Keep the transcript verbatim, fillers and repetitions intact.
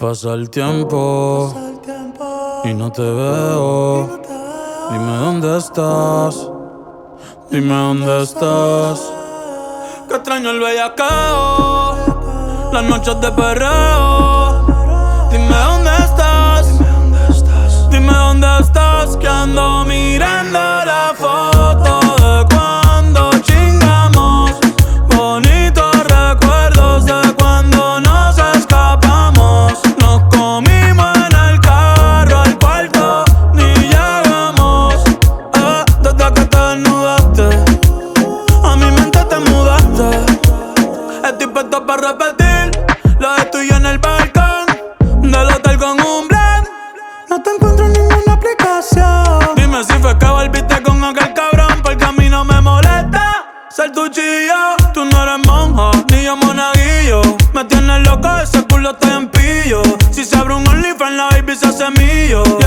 Pasa el tiempo y no te veo. Dime dónde estás. Dime dónde estás. Que extraño el bellaqueo, las noches de perreo. Dime dónde estás. Dime dónde estás. Que ando mirando la foto de cuando chingamos. Bonitos recuerdos de cuando nos escapamos. Nos comimos en el carro, al cuarto ni llegamos. Eh, desde que te desnudaste, a mi mente te mudaste. Estoy puesto para repetir lo de tú y yo en el balcón del hotel con un blend. No te encuentro en ninguna aplicación. Dime si fue que volviste con aquel cabrón, porque a mí no me molesta ser tu chillo. Tú no eres monja, ni yo monaguillo. Me tienes loco, ese culo está en pillo. Si se abre un OnlyFans, la baby se hace millo.